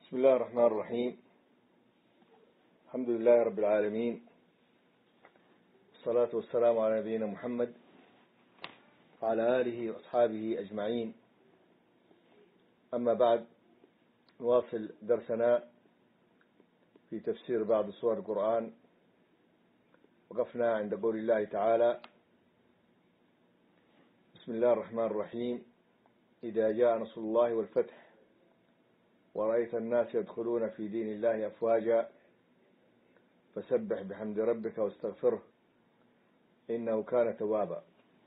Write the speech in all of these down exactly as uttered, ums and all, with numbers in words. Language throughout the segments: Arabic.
بسم الله الرحمن الرحيم. الحمد لله رب العالمين، الصلاة والسلام على نبينا محمد وعلى آله وأصحابه أجمعين. أما بعد، نواصل درسنا في تفسير بعض سور القرآن. وقفنا عند قول الله تعالى: بسم الله الرحمن الرحيم. إذا جاء نصر الله والفتح ورأيت الناس يدخلون في دين الله أفواجا فسبح بحمد ربك واستغفره إنه كان توابا.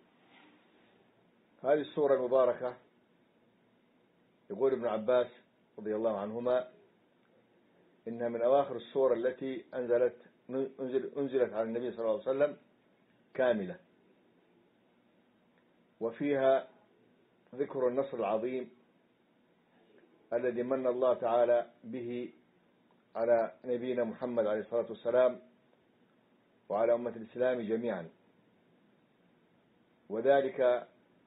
هذه السورة المباركة يقول ابن عباس رضي الله عنهما إنها من أواخر السور التي أنزلت أنزل أنزلت على النبي صلى الله عليه وسلم كاملة، وفيها ذكر النصر العظيم الذي من الله تعالى به على نبينا محمد عليه الصلاة والسلام وعلى أمة الإسلام جميعا، وذلك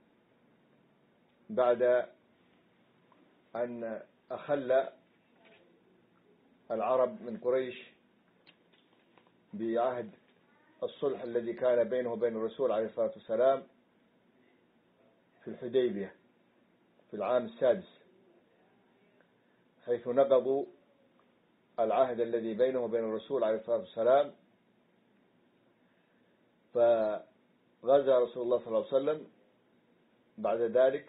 بعد أن أخل العرب من قريش بعهد الصلح الذي كان بينه وبين الرسول عليه الصلاة والسلام في الحديبية في العام السادس، حيث نقضوا العهد الذي بينه وبين الرسول عليه الصلاة والسلام. فغزا رسول الله صلى الله عليه وسلم بعد ذلك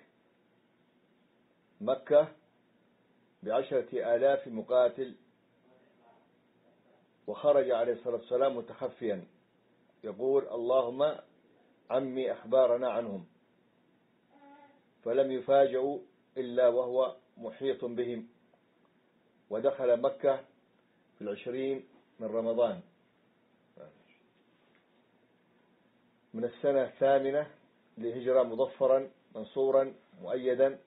مكة بعشرة آلاف مقاتل، وخرج عليه الصلاة والسلام متخفيا يقول: اللهم عمي أخبارنا عنهم، فلم يفاجئوا إلا وهو محيط بهم، ودخل مكة في العشرين من رمضان من السنة الثامنة للهجرة، مظفرا منصورا مؤيدا،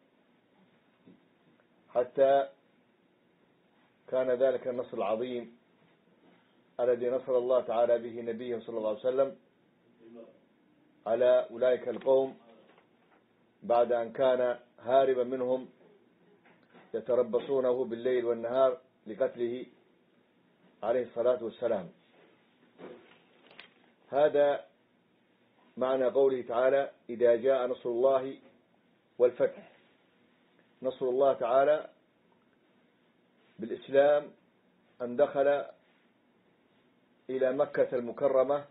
حتى كان ذلك النصر العظيم الذي نصر الله تعالى به نبيه صلى الله عليه وسلم على أولئك القوم بعد أن كان هاربا منهم يتربصونه بالليل والنهار لقتله عليه الصلاة والسلام. هذا معنى قوله تعالى: إذا جاء نصر الله والفتح. نصر الله تعالى بالإسلام أن دخل إلى مكة المكرمة،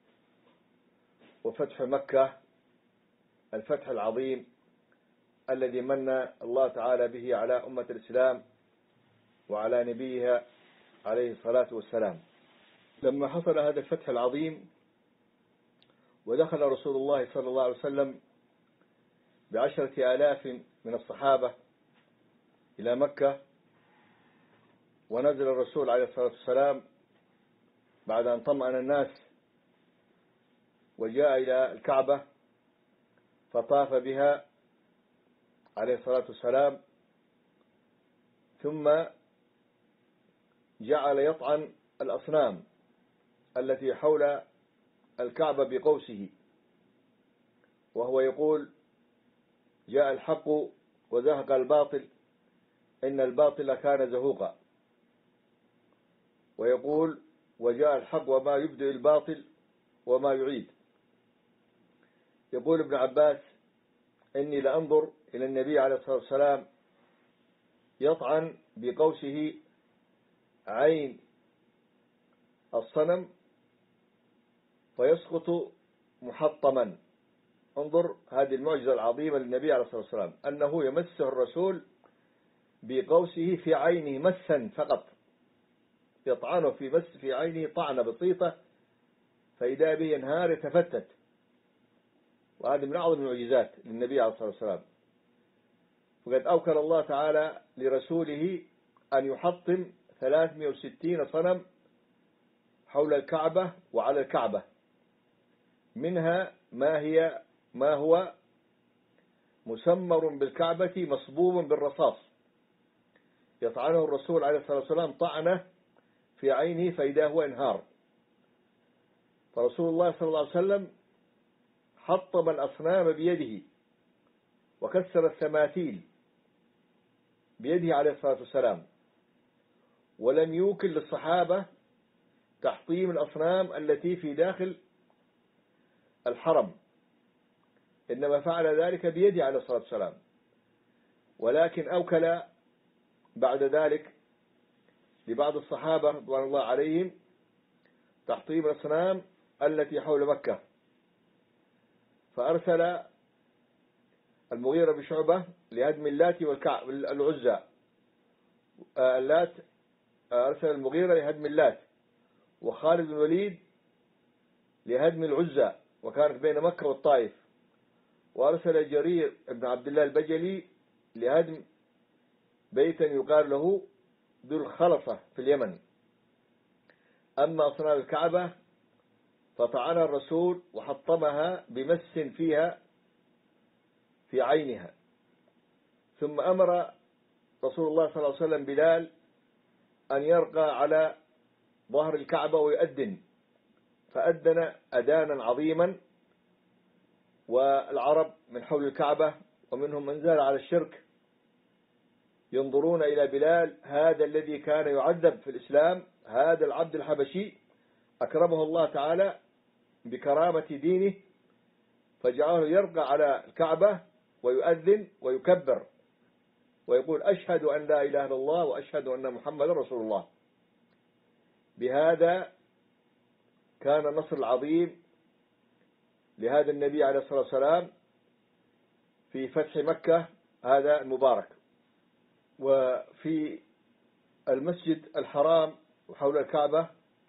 وفتح مكة الفتح العظيم الذي من الله تعالى به على أمة الإسلام وعلى نبيها عليه الصلاة والسلام. لما حصل هذا الفتح العظيم ودخل رسول الله صلى الله عليه وسلم بعشرة آلاف من الصحابة إلى مكة، ونزل الرسول عليه الصلاة والسلام بعد أن طمأن الناس وجاء إلى الكعبة فطاف بها عليه الصلاة والسلام، ثم جعل يطعن الأصنام التي حول الكعبة بقوسه، وهو يقول: جاء الحق وزهق الباطل إن الباطل كان زهوقا، ويقول: وجاء الحق وما يبدئ الباطل وما يعيد. يقول ابن عباس: إني لأنظر إلى النبي عليه الصلاة والسلام يطعن بقوسه عين الصنم فيسقط محطما. انظر هذه المعجزة العظيمة للنبي عليه الصلاة والسلام، أنه يمسه الرسول بقوسه في عينه مسا فقط، يطعنه في مس في عينه طعنة بسيطة فإذا به ينهار يتفتت. وهذه من أعظم المعجزات للنبي عليه الصلاة والسلام. وقد أوكل الله تعالى لرسوله أن يحطم ثلاثمائة وستين صنم حول الكعبة وعلى الكعبة، منها ما هي ما هو مسمر بالكعبة مصبوب بالرصاص، يطعنه الرسول عليه الصلاة والسلام طعنة في عينه فإذا هو انهار. فرسول الله صلى الله عليه وسلم حطم الأصنام بيده وكسر التماثيل بيده عليه الصلاة والسلام، ولم يوكل للصحابة تحطيم الأصنام التي في داخل الحرم، إنما فعل ذلك بيده عليه الصلاة والسلام، ولكن أوكل بعد ذلك لبعض الصحابة رضوان الله عليهم تحطيم الأصنام التي حول مكة، فأرسل المغيرة بن شعبة لهدم اللات والعزى. اللات أرسل المغيرة لهدم اللات، وخالد بن الوليد لهدم العزى، وكانت بين مكة والطائف. وأرسل جرير بن عبد الله البجلي لهدم بيتا يقال له ذو الخلصة في اليمن. أما أصنام الكعبة فطعنها الرسول وحطمها بمس فيها في عينها، ثم أمر رسول الله صلى الله عليه وسلم بلال أن يرقى على ظهر الكعبة ويؤذن، فأذن أذانا عظيما، والعرب من حول الكعبة ومنهم من زال على الشرك ينظرون إلى بلال، هذا الذي كان يعذب في الإسلام، هذا العبد الحبشي أكرمه الله تعالى بكرامة دينه، فجعله يرقى على الكعبة ويؤذن ويكبر ويقول أشهد أن لا إله إلا الله وأشهد أن محمد رسول الله. بهذا كان النصر العظيم لهذا النبي عليه الصلاة والسلام في فتح مكة هذا المبارك. وفي المسجد الحرام وحول الكعبة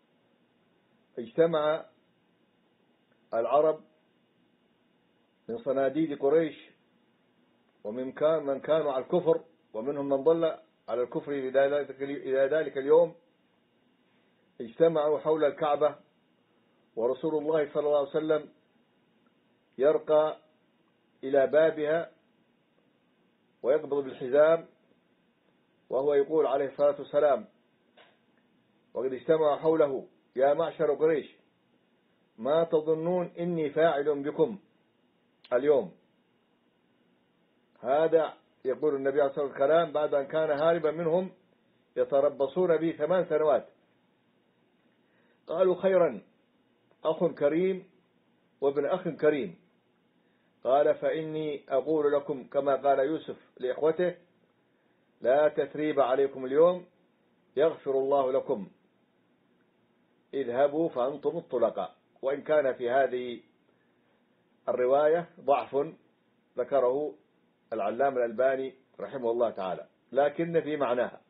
اجتمع العرب من صناديد قريش، ومن كان من كانوا على الكفر، ومنهم من ضل على الكفر إلى ذلك اليوم، اجتمعوا حول الكعبة، ورسول الله صلى الله عليه وسلم يرقى إلى بابها ويقبض بالحزام، وهو يقول عليه الصلاة والسلام وقد اجتمعوا حوله: يا معشر قريش، ما تظنون إني فاعل بكم اليوم؟ هذا يقول النبي عليه الصلاة والسلام بعد أن كان هاربا منهم يتربصون به ثمان سنوات. قالوا: خيرا، أخ كريم وابن أخ كريم. قال: فإني أقول لكم كما قال يوسف لإخوته: لا تثريب عليكم اليوم يغفر الله لكم، اذهبوا فأنتم الطلقاء. وإن كان في هذه الرواية ضعف ذكره العلامة الألباني رحمه الله تعالى، لكن في معناها.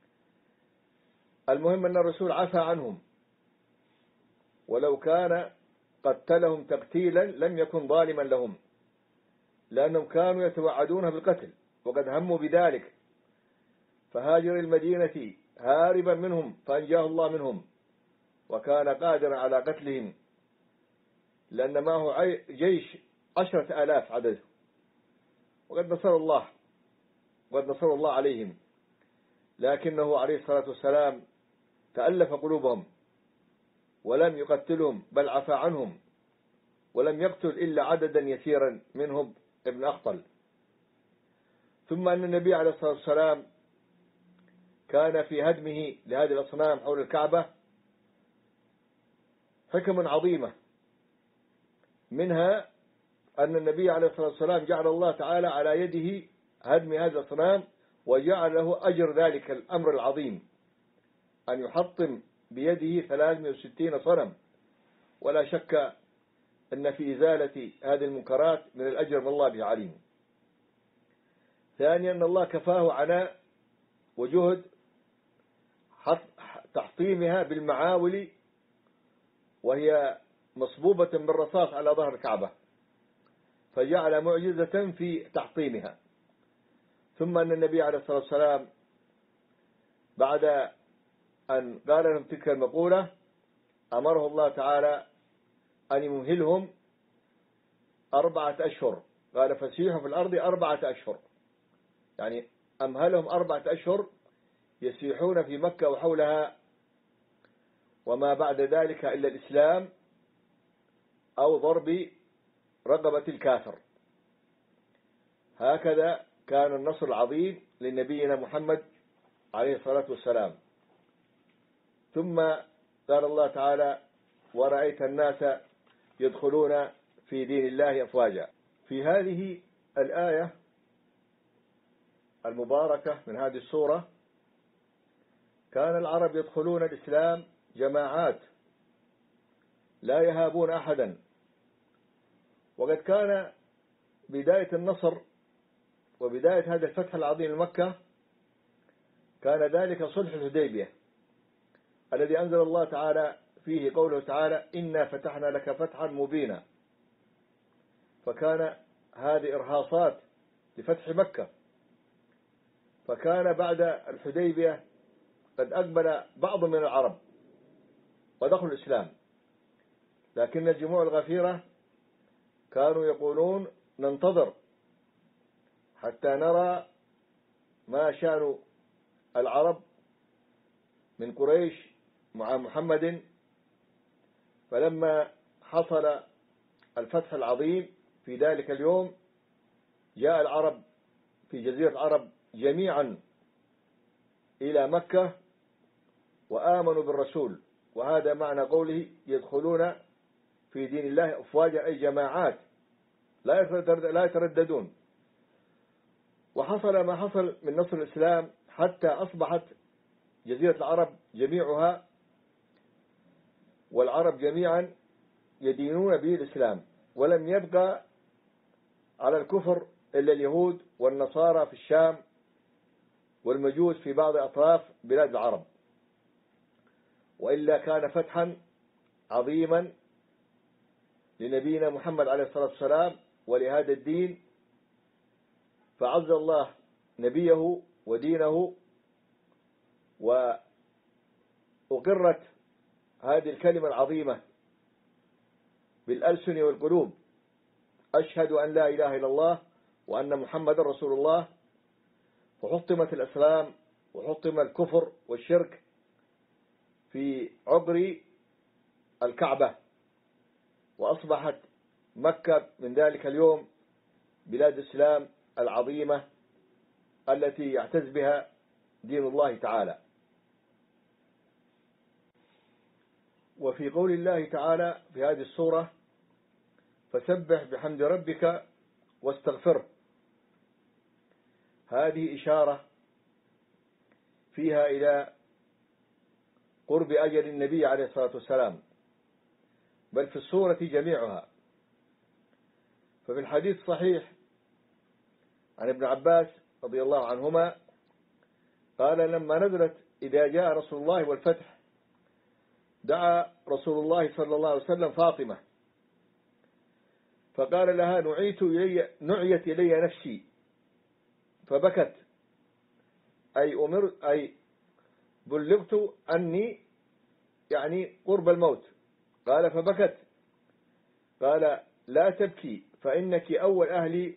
المهم أن الرسول عفى عنهم، ولو كان قتلهم تقتيلا لم يكن ظالما لهم، لأنهم كانوا يتوعدون بالقتل وقد هموا بذلك، فهاجر المدينة هاربا منهم فأنجاه الله منهم، وكان قادرا على قتلهم، لأن معه جيش عشرة آلاف عدد، وقد نصر الله وقد نصر الله عليهم، لكنه عليه الصلاة والسلام تألف قلوبهم ولم يقتلهم، بل عفى عنهم، ولم يقتل إلا عددا يسيرا منهم ابن أخطل. ثم أن النبي عليه الصلاة والسلام كان في هدمه لهذه الأصنام حول الكعبة حكم عظيمة، منها أن النبي عليه الصلاة والسلام جعل الله تعالى على يده هدم هذه الأصنام، وجعل له أجر ذلك الأمر العظيم أن يحطم بيده ثلاثمائة وستين صنم، ولا شك أن في إزالة هذه المنكرات من الأجر من الله به عليم. ثانيا أن الله كفاه عناء وجهد تحطيمها بالمعاول، وهي مصبوبة بالرصاص على ظهر الكعبة، فجعل معجزة في تحطيمها. ثم أن النبي عليه الصلاة والسلام بعد أن قال لهم تلك المقولة أمره الله تعالى أن يمهلهم أربعة أشهر، قال: فسيحوا في الأرض أربعة أشهر، يعني أمهلهم أربعة أشهر يسيحون في مكة وحولها، وما بعد ذلك إلا الإسلام أو ضرب رقبة الكافر. هكذا كان النصر العظيم لنبينا محمد عليه الصلاة والسلام. ثم قال الله تعالى ورأيت الناس يدخلون في دين الله أفواجا. في هذه الآية المباركة من هذه السورة كان العرب يدخلون الإسلام جماعات لا يهابون أحدا، وقد كان بداية النصر وبداية هذا الفتح العظيم لمكة كان ذلك صلح الحديبية الذي أنزل الله تعالى فيه قوله تعالى إنا فتحنا لك فتحا مبينا، فكان هذه إرهاصات لفتح مكة. فكان بعد الحديبية قد أقبل بعض من العرب ودخلوا الإسلام، لكن الجموع الغفيرة كانوا يقولون ننتظر حتى نرى ما شان العرب من قريش مع محمد. فلما حصل الفتح العظيم في ذلك اليوم جاء العرب في جزيرة العرب جميعا إلى مكة وآمنوا بالرسول، وهذا معنى قوله يدخلون في دين الله أفواجا أي جماعات لا يترددون. وحصل ما حصل من نصر الإسلام حتى أصبحت جزيرة العرب جميعها والعرب جميعا يدينون به الإسلام، ولم يبقى على الكفر إلا اليهود والنصارى في الشام والمجوس في بعض أطراف بلاد العرب، وإلا كان فتحا عظيما لنبينا محمد عليه الصلاة والسلام ولهذا الدين، فعز الله نبيه ودينه وأقرت هذه الكلمة العظيمة بالألسن والقلوب، أشهد أن لا إله إلا الله وأن محمد رسول الله، فحطمت الأسلام وحطم الكفر والشرك في عقر الكعبة، وأصبحت مكة من ذلك اليوم بلاد الإسلام العظيمة التي يعتز بها دين الله تعالى. وفي قول الله تعالى في هذه السورة فسبح بحمد ربك واستغفره، هذه إشارة فيها إلى قرب أجل النبي عليه الصلاة والسلام، بل في السورة جميعها. ففي الحديث الصحيح عن ابن عباس رضي الله عنهما قال لما نزلت إذا جاء رسول الله والفتح دعا رسول الله صلى الله عليه وسلم فاطمة فقال لها نعيت إلي نعيت إلي نفسي فبكت، أي أمر أي بلغت أني يعني قرب الموت. قال فبكت، قال لا تبكي فإنك أول أهلي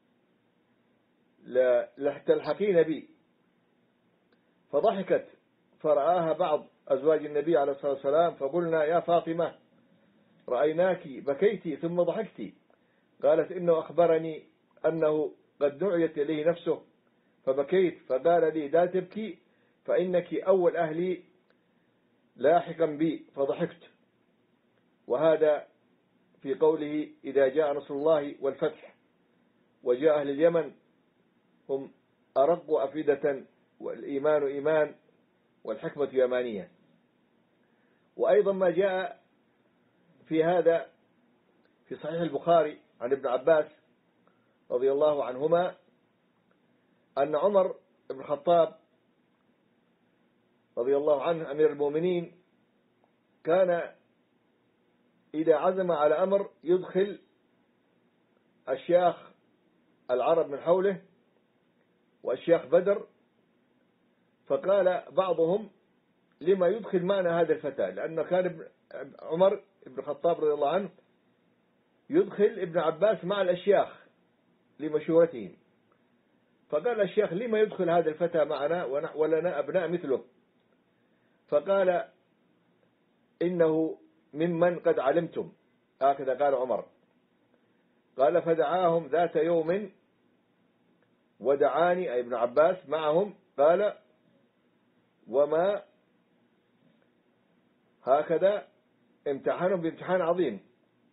لتلحقين بي. فضحكت فرآها بعض أزواج النبي عليه الصلاة والسلام فقلنا يا فاطمة رأيناك بكيت ثم ضحكت. قالت إنه أخبرني أنه قد دعيت إليه نفسه فبكيت، فقال لي لا تبكي فإنك أول أهلي لاحقا بي فضحكت. وهذا في قوله إذا جاء نصر الله والفتح، وجاء أهل اليمن هم أرق أفئدة والإيمان إيمان والحكمة يمانية. وأيضا ما جاء في هذا في صحيح البخاري عن ابن عباس رضي الله عنهما أن عمر بن الخطاب رضي الله عنه أمير المؤمنين كان إذا عزم على أمر يدخل أشياخ العرب من حوله وأشياخ بدر، فقال بعضهم لما يدخل معنا هذا الفتى، لأنه كان عمر بن الخطاب رضي الله عنه يدخل ابن عباس مع الأشياخ لمشورتهم، فقال الشيخ لما يدخل هذا الفتى معنا ولنا أبناء مثله؟ فقال إنه ممن قد علمتم، هكذا قال عمر. قال فدعاهم ذات يوم ودعاني أي ابن عباس معهم، قال وما هكذا امتحانهم بامتحان عظيم.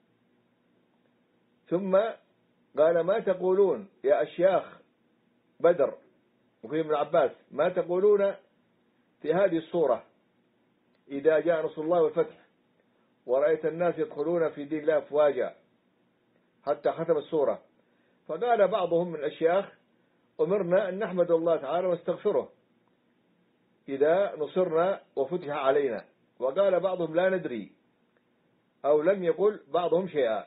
ثم قال ما تقولون يا أشياخ بدر وفي ابن عباس، ما تقولون في هذه الصورة إذا جاء نصر الله والفتح ورأيت الناس يدخلون في دين الله أفواجا حتى ختم السورة؟ فقال بعضهم من الأشياخ أمرنا أن نحمد الله تعالى ونستغفره إذا نصرنا وفتح علينا. وقال بعضهم لا ندري، أو لم يقل بعضهم شيئا.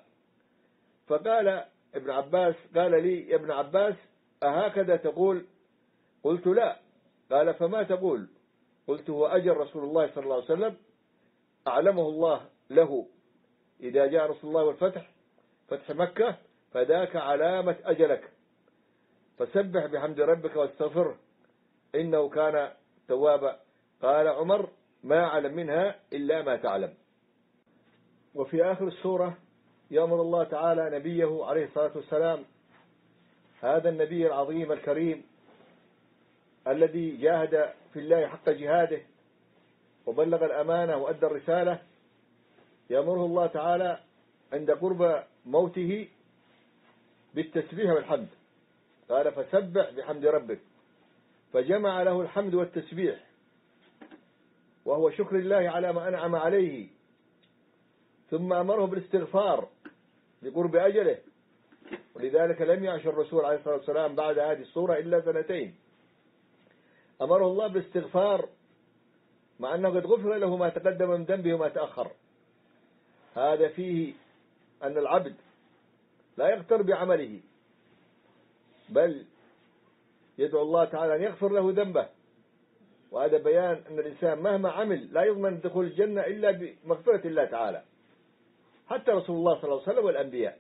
فقال ابن عباس قال لي يا ابن عباس أهكذا تقول؟ قلت لا. قال فما تقول؟ قلت هو أجل رسول الله صلى الله عليه وسلم أعلمه الله له إذا جاء رسول الله والفتح فتح مكة فذاك علامة أجلك، فسبح بحمد ربك واستغفره إنه كان توابا. قال عمر ما أعلم منها إلا ما تعلم. وفي آخر السورة يأمر الله تعالى نبيه عليه الصلاة والسلام، هذا النبي العظيم الكريم الذي جاهد في الله حق جهاده وبلغ الأمانة وأدى الرسالة، يأمره الله تعالى عند قرب موته بالتسبيح والحمد. قال فسبح بحمد ربك، فجمع له الحمد والتسبيح وهو شكر الله على ما أنعم عليه. ثم أمره بالاستغفار لقرب أجله، ولذلك لم يعش الرسول عليه الصلاة والسلام بعد هذه السورة إلا سنتين. أمره الله بالاستغفار مع أنه قد غفر له ما تقدم من ذنبه وما تأخر. هذا فيه أن العبد لا يغتر بعمله، بل يدعو الله تعالى أن يغفر له ذنبه. وهذا بيان أن الإنسان مهما عمل لا يضمن دخول الجنة إلا بمغفرة الله تعالى، حتى رسول الله صلى الله عليه وسلم والأنبياء.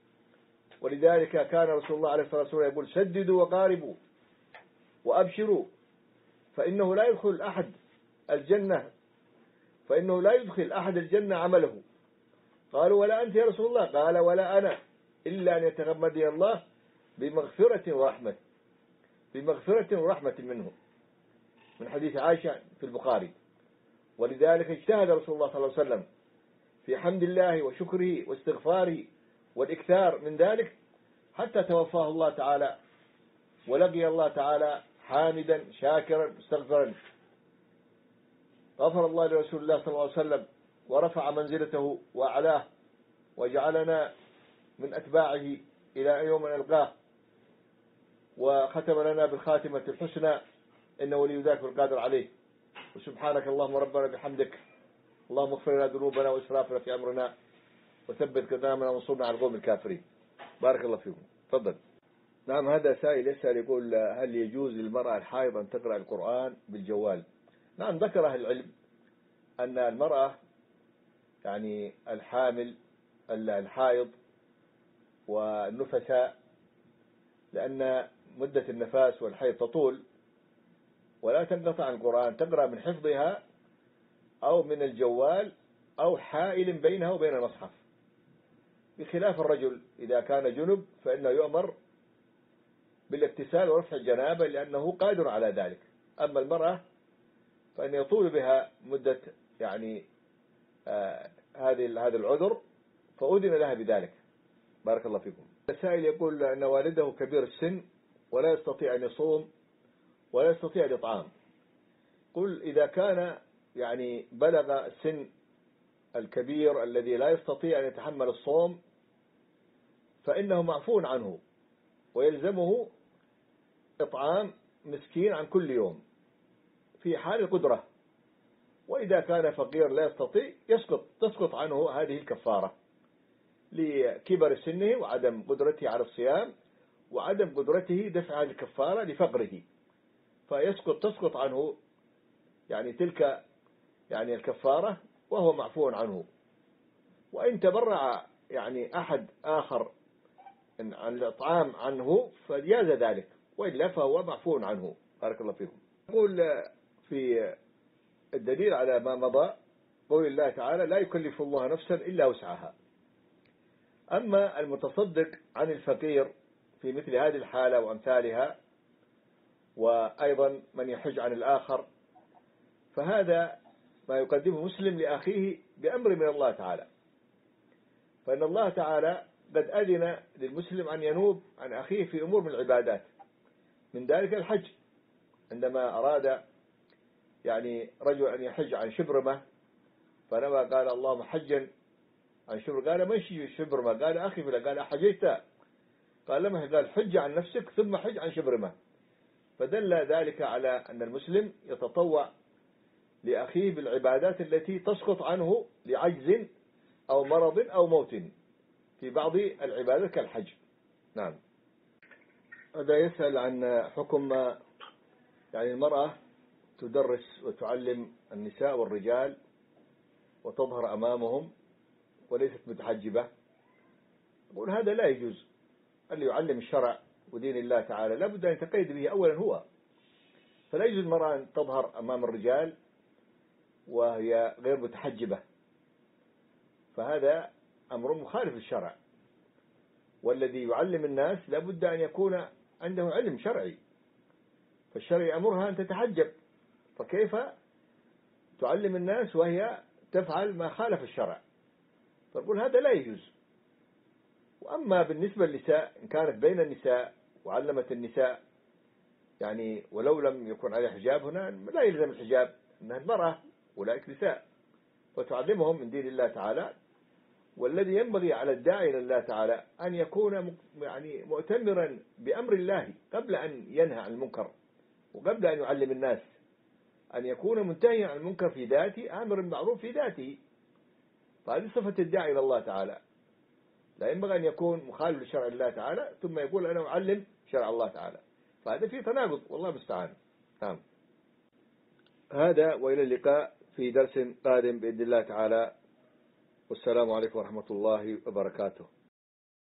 ولذلك كان رسول الله عليه الصلاة والسلام يقول سددوا وقاربوا وأبشروا، فإنه لا يدخل أحد الجنة فإنه لا يدخل أحد الجنة عمله. قالوا ولا أنت يا رسول الله؟ قال ولا أنا، إلا أن يتغمدني الله بمغفرة ورحمة بمغفرة ورحمة منه، من حديث عائشة في البخاري. ولذلك اجتهد رسول الله صلى الله عليه وسلم في حمد الله وشكره واستغفاره والإكثار من ذلك حتى توفاه الله تعالى ولقي الله تعالى حامدا شاكرا مستغفرا. غفر الله لرسول الله صلى الله عليه وسلم ورفع منزلته وأعلاه وجعلنا من أتباعه إلى يوم نلقاه، وختم لنا بالخاتمة الحسنى إنه ولي ذاك القادر عليه. وسبحانك اللهم ربنا بحمدك، اللهم اغفر لنا ذنوبنا وإسرافنا في أمرنا وثبت قدامنا وانصرنا على القوم الكافرين. بارك الله فيكم. تفضل. نعم، هذا سائل يسأل يقول هل يجوز للمرأة الحائض أن تقرأ القرآن بالجوال؟ نعم، ذكر أهل العلم أن المرأة يعني الحامل الحائض والنفساء، لأن مدة النفاس والحيض تطول ولا تنقطع عن القرآن، تقرأ من حفظها أو من الجوال أو حائل بينها وبين المصحف، بخلاف الرجل إذا كان جنب فإنه يؤمر بالاغتسال ورفع الجنابة لأنه قادر على ذلك. أما المرأة فإن يطول بها مدة يعني آه هذه هذا العذر فأذن لها بذلك. بارك الله فيكم. السائل يقول أن والده كبير السن ولا يستطيع أن يصوم ولا يستطيع الإطعام. قل إذا كان يعني بلغ السن الكبير الذي لا يستطيع أن يتحمل الصوم فإنه معفو عنه ويلزمه إطعام مسكين عن كل يوم في حال القدرة. وإذا كان فقير لا يستطيع يسقط تسقط عنه هذه الكفارة لكبر سنه وعدم قدرته على الصيام وعدم قدرته دفع هذه الكفارة لفقره، فيسقط تسقط عنه يعني تلك يعني الكفارة وهو معفو عنه. وإن تبرع يعني أحد آخر عن الإطعام عنه فجاز ذلك، وإلا فهو معفو عنه. بارك الله فيكم. يقول في الدليل على ما مضى قول الله تعالى لا يكلف الله نفسا إلا وسعها. أما المتصدق عن الفقير في مثل هذه الحالة وأمثالها، وأيضا من يحج عن الآخر، فهذا ما يقدمه مسلم لأخيه بأمر من الله تعالى. فإن الله تعالى قد أذن للمسلم أن ينوب عن أخيه في أمور من العبادات، من ذلك الحج. عندما أراد يعني رجل أن يحج عن شبرمة فنوى قال اللهم حجا عن شبرمة، قال من شبرمة؟ قال أخي فلا، قال حجيت؟ قال لما، قال حج عن نفسك ثم حج عن شبرمة. فدل ذلك على أن المسلم يتطوع لأخيه بالعبادات التي تسقط عنه لعجز أو مرض أو موت في بعض العبادات كالحج. نعم. هذا يسأل عن حكم يعني المرأة تدرس وتعلم النساء والرجال وتظهر أمامهم وليست متحجبة. يقول هذا لا يجوز. اللي يعلم الشرع ودين الله تعالى لابد أن يتقيد به أولا هو. فلا يجوز المرأة أن تظهر أمام الرجال وهي غير متحجبة، فهذا أمر مخالف للشرع. والذي يعلم الناس لابد أن يكون عنده علم شرعي، فالشرع يأمرها أن تتحجب، فكيف تعلم الناس وهي تفعل ما خالف الشرع؟ فنقول هذا لا يجوز. وأما بالنسبة للنساء، إن كانت بين النساء وعلمت النساء يعني ولو لم يكن عليها حجاب، هنا لا يلزم الحجاب، إنها المرأة أولئك نساء، وتعلمهم من دين الله تعالى. والذي ينبغي على الداعي إلى الله تعالى أن يكون يعني مؤتمرا بأمر الله قبل أن ينهى عن المنكر وقبل أن يعلم الناس، أن يكون منتهيا عن المنكر في ذاته، آمر بالمعروف في ذاته. فهذه صفة الداعي إلى الله تعالى. لا ينبغي أن يكون مخالف لشرع الله تعالى ثم يقول أنا أعلم شرع الله تعالى، فهذا فيه تناقض والله المستعان. نعم. هذا وإلى اللقاء في درس قادم بإذن الله تعالى، والسلام عليكم ورحمة الله وبركاته.